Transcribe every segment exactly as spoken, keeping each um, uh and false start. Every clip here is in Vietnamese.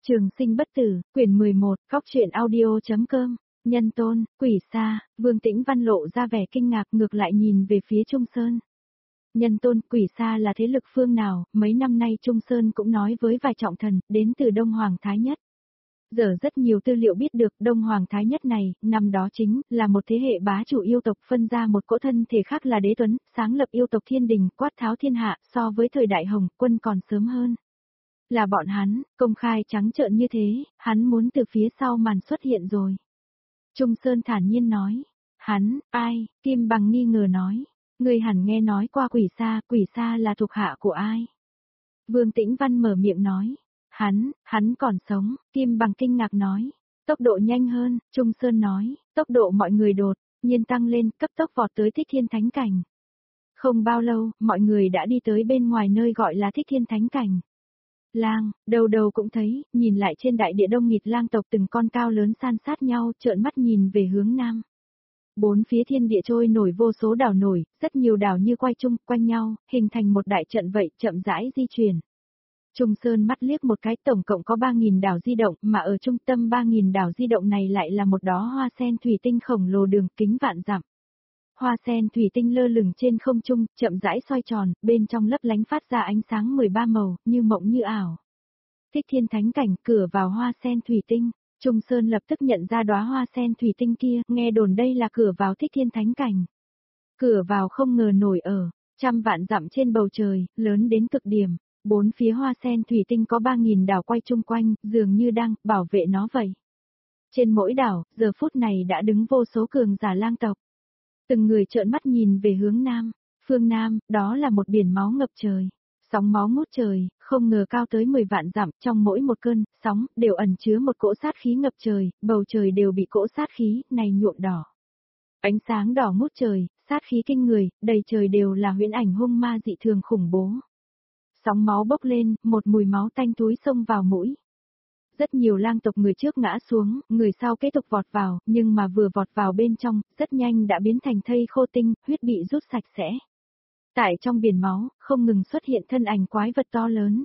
Trường sinh bất tử, quyển mười một, Cóc truyện audio.com, nhân tôn, quỷ xa, Vương Tĩnh Văn lộ ra vẻ kinh ngạc ngược lại nhìn về phía Trung Sơn. Nhân tôn, quỷ xa là thế lực phương nào, mấy năm nay Trung Sơn cũng nói với vài trọng thần, đến từ Đông Hoàng Thái Nhất. Giờ rất nhiều tư liệu biết được Đông Hoàng Thái Nhất này, năm đó chính là một thế hệ bá chủ yêu tộc phân ra một cỗ thân thể khác là Đế Tuấn, sáng lập yêu tộc thiên đình, quát tháo thiên hạ, so với thời đại Hồng Quân còn sớm hơn. Là bọn hắn, công khai trắng trợn như thế, hắn muốn từ phía sau màn xuất hiện rồi. Trung Sơn thản nhiên nói, hắn, ai, Kim Bằng nghi ngờ nói, người hẳn nghe nói qua quỷ xa, quỷ xa là thuộc hạ của ai? Vương Tĩnh Văn mở miệng nói, hắn, hắn còn sống, Kim Bằng kinh ngạc nói, tốc độ nhanh hơn, Trung Sơn nói, tốc độ mọi người đột nhiên tăng lên, cấp tốc vọt tới Thích Thiên Thánh Cảnh. Không bao lâu, mọi người đã đi tới bên ngoài nơi gọi là Thích Thiên Thánh Cảnh. Lang, đầu đầu cũng thấy, nhìn lại trên đại địa đông nghịt lang tộc từng con cao lớn san sát nhau, trợn mắt nhìn về hướng nam. Bốn phía thiên địa trôi nổi vô số đảo nổi, rất nhiều đảo như quay chung quanh nhau, hình thành một đại trận vậy, chậm rãi di chuyển. Trung Sơn mắt liếc một cái, tổng cộng có ba nghìn đảo di động, mà ở trung tâm ba nghìn đảo di động này lại là một đóa hoa sen thủy tinh khổng lồ đường kính vạn dặm. Hoa sen thủy tinh lơ lửng trên không trung, chậm rãi xoay tròn, bên trong lấp lánh phát ra ánh sáng mười ba màu, như mộng như ảo. Thích Thiên Thánh Cảnh, cửa vào hoa sen thủy tinh. Trung Sơn lập tức nhận ra đóa hoa sen thủy tinh kia, nghe đồn đây là cửa vào Thích Thiên Thánh Cảnh. Cửa vào không ngờ nổi ở trăm vạn dặm trên bầu trời, lớn đến cực điểm. Bốn phía hoa sen thủy tinh có ba nghìn đảo quay chung quanh, dường như đang bảo vệ nó vậy. Trên mỗi đảo, giờ phút này đã đứng vô số cường giả lang tộc. Từng người trợn mắt nhìn về hướng nam, phương nam, đó là một biển máu ngập trời. Sóng máu ngút trời, không ngờ cao tới mười vạn dặm, trong mỗi một cơn sóng đều ẩn chứa một cỗ sát khí ngập trời, bầu trời đều bị cỗ sát khí này nhuộm đỏ. Ánh sáng đỏ ngút trời, sát khí kinh người, đầy trời đều là huyễn ảnh hung ma dị thường khủng bố. Sóng máu bốc lên, một mùi máu tanh túi xông vào mũi. Rất nhiều lang tộc người trước ngã xuống, người sau kế tục vọt vào, nhưng mà vừa vọt vào bên trong, rất nhanh đã biến thành thây khô tinh, huyết bị rút sạch sẽ. Tại trong biển máu, không ngừng xuất hiện thân ảnh quái vật to lớn.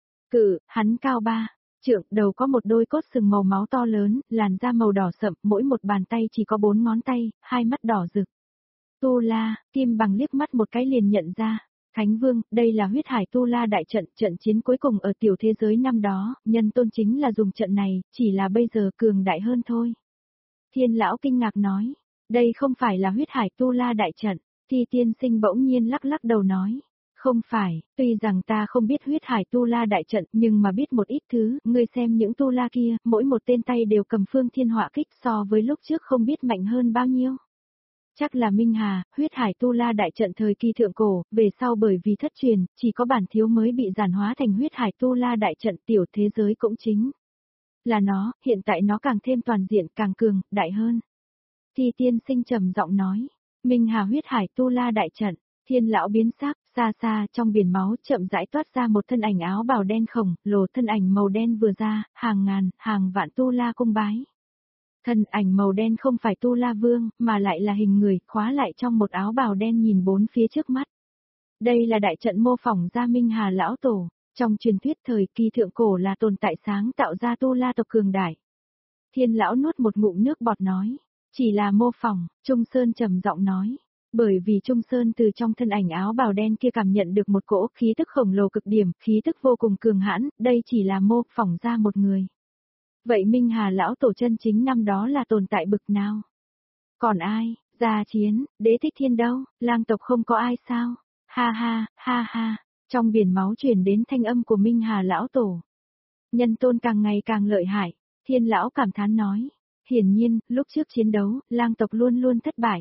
Cự, hắn cao ba trượng, đầu có một đôi cốt sừng màu máu to lớn, làn da màu đỏ sậm, mỗi một bàn tay chỉ có bốn ngón tay, hai mắt đỏ rực. Tu La, Kim Bằng liếc mắt một cái liền nhận ra. Thánh Vương, đây là huyết hải Tu La đại trận, trận chiến cuối cùng ở tiểu thế giới năm đó, nhân tôn chính là dùng trận này, chỉ là bây giờ cường đại hơn thôi. Thiên lão kinh ngạc nói, đây không phải là huyết hải Tu La đại trận. Thi tiên sinh bỗng nhiên lắc lắc đầu nói, không phải, tuy rằng ta không biết huyết hải Tu La đại trận nhưng mà biết một ít thứ, ngươi xem những Tu La kia, mỗi một tên tay đều cầm phương thiên họa kích so với lúc trước không biết mạnh hơn bao nhiêu. Chắc là Minh Hà, huyết hải Tu La đại trận thời kỳ thượng cổ, về sau bởi vì thất truyền, chỉ có bản thiếu mới bị giản hóa thành huyết hải Tu La đại trận, tiểu thế giới cũng chính là nó, hiện tại nó càng thêm toàn diện, càng cường, đại hơn. Thi tiên sinh trầm giọng nói. Minh Hà huyết hải Tu La đại trận, thiên lão biến sắc, xa xa trong biển máu chậm rãi toát ra một thân ảnh áo bào đen khổng lồ, thân ảnh màu đen vừa ra, hàng ngàn, hàng vạn Tu La cung bái. Thân ảnh màu đen không phải Tu La Vương, mà lại là hình người, khóa lại trong một áo bào đen nhìn bốn phía trước mắt. Đây là đại trận mô phỏng ra Minh Hà lão tổ, trong truyền thuyết thời kỳ thượng cổ là tồn tại sáng tạo ra Tu La tộc cường đại. Thiên lão nuốt một ngụm nước bọt nói. Chỉ là mô phỏng, Trung Sơn trầm giọng nói, bởi vì Trung Sơn từ trong thân ảnh áo bào đen kia cảm nhận được một cỗ khí tức khổng lồ cực điểm, khí tức vô cùng cường hãn, đây chỉ là mô phỏng ra một người. Vậy Minh Hà lão tổ chân chính năm đó là tồn tại bực nào? Còn ai, gia chiến, Đế Thích Thiên đâu, lang tộc không có ai sao? Ha ha, ha ha, trong biển máu truyền đến thanh âm của Minh Hà lão tổ. Nhân tôn càng ngày càng lợi hại, Thiên lão cảm thán nói. Hiển nhiên, lúc trước chiến đấu, lang tộc luôn luôn thất bại.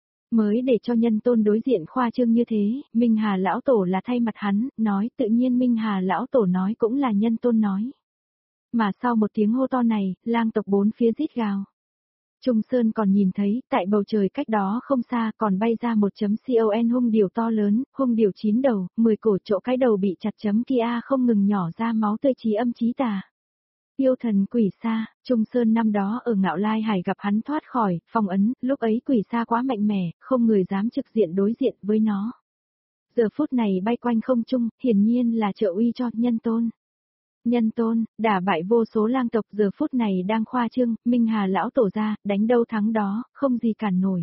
Mới để cho nhân tôn đối diện khoa trương như thế, Minh Hà lão tổ là thay mặt hắn, nói tự nhiên Minh Hà lão tổ nói cũng là nhân tôn nói. Mà sau một tiếng hô to này, lang tộc bốn phía rít gào. Trung Sơn còn nhìn thấy, tại bầu trời cách đó không xa còn bay ra một chấm con hung điểu to lớn, hung điểu chín đầu, mười cổ chỗ cái đầu bị chặt chấm kia không ngừng nhỏ ra máu tươi chí âm chí tà. Yêu thần quỷ xa, Trung Sơn năm đó ở Ngạo Lai Hải gặp hắn thoát khỏi, phong ấn, lúc ấy quỷ xa quá mạnh mẽ, không người dám trực diện đối diện với nó. Giờ phút này bay quanh không trung, hiển nhiên là trợ uy cho nhân tôn. Nhân tôn, đả bại vô số lang tộc giờ phút này đang khoa trương, Minh Hà lão tổ ra, đánh đâu thắng đó, không gì cản nổi.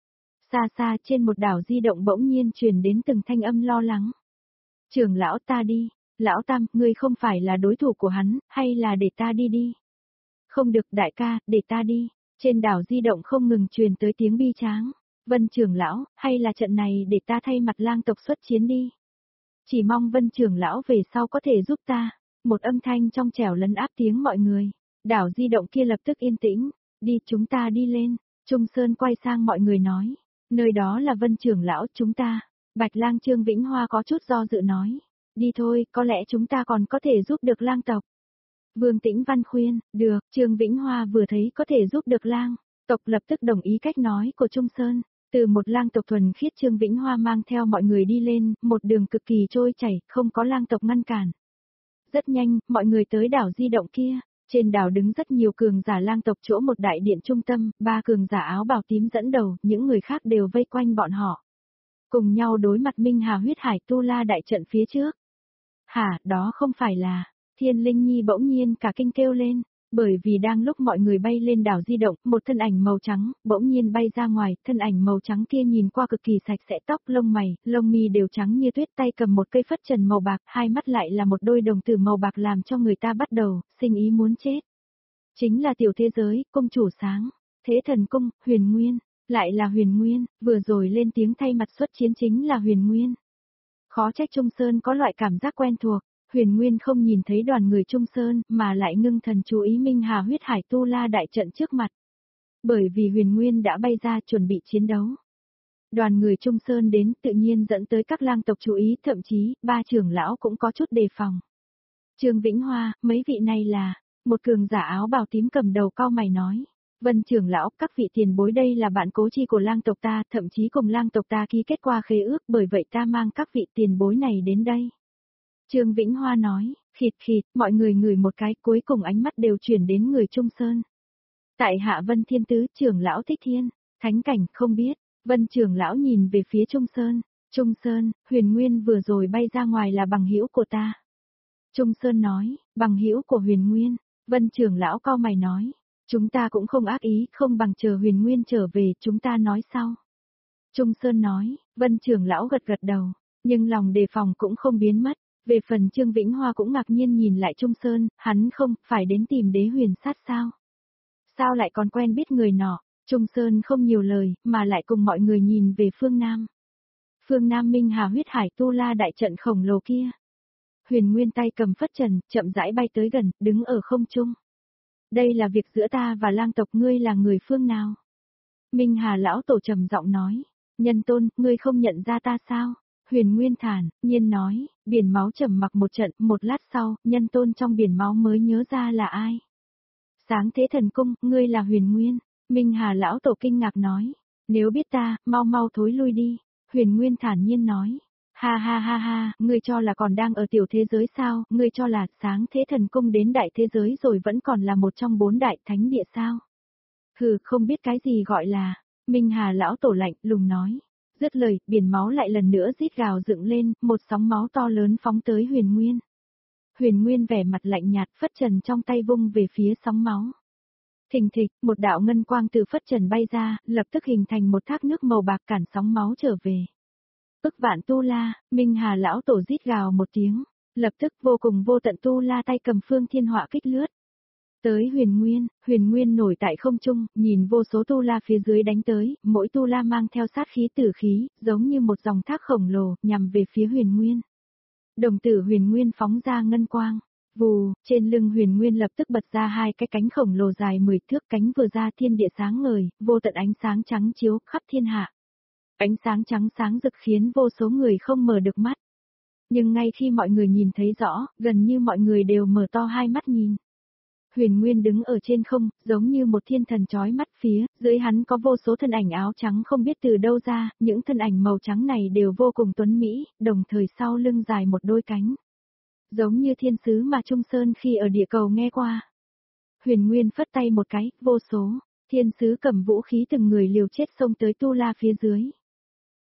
Xa xa trên một đảo di động bỗng nhiên truyền đến từng thanh âm lo lắng. Trưởng lão ta đi, lão tam, ngươi không phải là đối thủ của hắn, hay là để ta đi đi? Không được đại ca, để ta đi. Trên đảo di động không ngừng truyền tới tiếng bi tráng. Vân trưởng lão, hay là trận này để ta thay mặt lang tộc xuất chiến đi. Chỉ mong Vân trưởng lão về sau có thể giúp ta. Một âm thanh trong trẻo lấn áp tiếng mọi người. Đảo di động kia lập tức yên tĩnh. Đi chúng ta đi lên. Trung Sơn quay sang mọi người nói. Nơi đó là Vân trưởng lão chúng ta. Bạch lang Trương Vĩnh Hoa có chút do dự nói. Đi thôi, có lẽ chúng ta còn có thể giúp được lang tộc. Vương Tĩnh Văn khuyên, được, Trương Vĩnh Hoa vừa thấy có thể giúp được lang tộc lập tức đồng ý cách nói của Trung Sơn. Từ một lang tộc thuần khiết Trương Vĩnh Hoa mang theo mọi người đi lên, một đường cực kỳ trôi chảy, không có lang tộc ngăn cản. Rất nhanh, mọi người tới đảo di động kia. Trên đảo đứng rất nhiều cường giả lang tộc chỗ một đại điện trung tâm, ba cường giả áo bào tím dẫn đầu, những người khác đều vây quanh bọn họ. Cùng nhau đối mặt Minh Hà huyết hải tu la đại trận phía trước. Hả, đó không phải là... Thiên Linh Nhi bỗng nhiên cả kinh kêu lên, bởi vì đang lúc mọi người bay lên đảo di động, một thân ảnh màu trắng, bỗng nhiên bay ra ngoài, thân ảnh màu trắng kia nhìn qua cực kỳ sạch sẽ tóc lông mày, lông mi đều trắng như tuyết tay cầm một cây phất trần màu bạc, hai mắt lại là một đôi đồng tử màu bạc làm cho người ta bắt đầu, sinh ý muốn chết. Chính là tiểu thế giới, cung chủ sáng, thế thần cung, Huyền Nguyên, lại là Huyền Nguyên, vừa rồi lên tiếng thay mặt xuất chiến chính là Huyền Nguyên. Khó trách Trung Sơn có loại cảm giác quen thuộc. Huyền Nguyên không nhìn thấy đoàn người Trung Sơn mà lại ngưng thần chú ý Minh Hà huyết hải tu la đại trận trước mặt. Bởi vì Huyền Nguyên đã bay ra chuẩn bị chiến đấu. Đoàn người Trung Sơn đến tự nhiên dẫn tới các lang tộc chú ý, thậm chí ba trưởng lão cũng có chút đề phòng. Trương Vĩnh Hoa, mấy vị này là, một cường giả áo bào tím cầm đầu cau mày nói. Vân trưởng lão, các vị tiền bối đây là bạn cố chi của lang tộc ta, thậm chí cùng lang tộc ta ký kết qua khế ước, bởi vậy ta mang các vị tiền bối này đến đây. Trương Vĩnh Hoa nói, khịt khịt, mọi người ngửi một cái, cuối cùng ánh mắt đều chuyển đến người Trung Sơn. Tại hạ Vân Thiên Tứ, trưởng lão Thích Thiên, thánh cảnh, không biết, Vân trưởng lão nhìn về phía Trung Sơn, Trung Sơn, Huyền Nguyên vừa rồi bay ra ngoài là bằng hữu của ta. Trung Sơn nói, bằng hữu của Huyền Nguyên, Vân trưởng lão cau mày nói, chúng ta cũng không ác ý, không bằng chờ Huyền Nguyên trở về, chúng ta nói sau. Trung Sơn nói, Vân trưởng lão gật gật đầu, nhưng lòng đề phòng cũng không biến mất. Về phần Trương Vĩnh Hoa cũng ngạc nhiên nhìn lại Trung Sơn, hắn không, phải đến tìm đế huyền sát sao? Sao lại còn quen biết người nọ? Trung Sơn không nhiều lời, mà lại cùng mọi người nhìn về phương Nam. Phương Nam Minh Hà huyết hải tu la đại trận khổng lồ kia. Huyền Nguyên tay cầm phất trần, chậm rãi bay tới gần, đứng ở không trung. Đây là việc giữa ta và lang tộc, ngươi là người phương nào? Minh Hà lão tổ trầm giọng nói, nhân tôn, ngươi không nhận ra ta sao? Huyền Nguyên thản nhiên nói, biển máu trầm mặc một trận, một lát sau, nhân tôn trong biển máu mới nhớ ra là ai. Sáng thế thần cung, ngươi là Huyền Nguyên. Minh Hà lão tổ kinh ngạc nói, nếu biết ta, mau mau thối lui đi. Huyền Nguyên thản nhiên nói, ha ha ha ha, ngươi cho là còn đang ở tiểu thế giới sao, ngươi cho là sáng thế thần cung đến đại thế giới rồi vẫn còn là một trong bốn đại thánh địa sao. Hừ, không biết cái gì gọi là, Minh Hà lão tổ lạnh lùng nói. Dứt lời, biển máu lại lần nữa rít gào dựng lên, một sóng máu to lớn phóng tới Huyền Nguyên. Huyền Nguyên vẻ mặt lạnh nhạt, phất trần trong tay vung về phía sóng máu. Thình thịch, một đạo ngân quang từ phất trần bay ra, lập tức hình thành một thác nước màu bạc cản sóng máu trở về. Ức vạn tu la, Minh Hà lão tổ rít gào một tiếng, lập tức vô cùng vô tận tu la tay cầm phương thiên họa kích lướt. Tới Huyền Nguyên, Huyền Nguyên nổi tại không trung, nhìn vô số tu la phía dưới đánh tới, mỗi tu la mang theo sát khí tử khí, giống như một dòng thác khổng lồ, nhằm về phía Huyền Nguyên. Đồng tử Huyền Nguyên phóng ra ngân quang, vù, trên lưng Huyền Nguyên lập tức bật ra hai cái cánh khổng lồ dài mười thước, cánh vừa ra thiên địa sáng ngời, vô tận ánh sáng trắng chiếu khắp thiên hạ. Ánh sáng trắng sáng rực khiến vô số người không mở được mắt. Nhưng ngay khi mọi người nhìn thấy rõ, gần như mọi người đều mở to hai mắt nhìn. Huyền Nguyên đứng ở trên không, giống như một thiên thần chói mắt phía, dưới hắn có vô số thân ảnh áo trắng không biết từ đâu ra, những thân ảnh màu trắng này đều vô cùng tuấn mỹ, đồng thời sau lưng dài một đôi cánh. Giống như thiên sứ mà Trung Sơn khi ở địa cầu nghe qua. Huyền Nguyên phất tay một cái, vô số, thiên sứ cầm vũ khí từng người liều chết xông tới tu la phía dưới.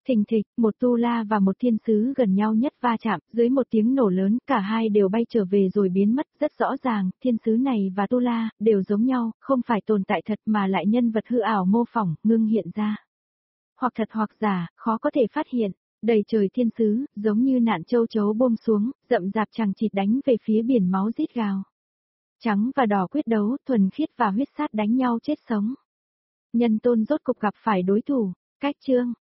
Thình thịch, một tu la và một thiên sứ gần nhau nhất va chạm, dưới một tiếng nổ lớn, cả hai đều bay trở về rồi biến mất, rất rõ ràng, thiên sứ này và tu la, đều giống nhau, không phải tồn tại thật mà lại nhân vật hư ảo mô phỏng, ngưng hiện ra. Hoặc thật hoặc giả, khó có thể phát hiện, đầy trời thiên sứ, giống như nạn châu chấu buông xuống, rậm rạp chằng chịt đánh về phía biển máu rít gào. Trắng và đỏ quyết đấu, thuần khiết và huyết sát đánh nhau chết sống. Nhân tôn rốt cục gặp phải đối thủ, cách chương.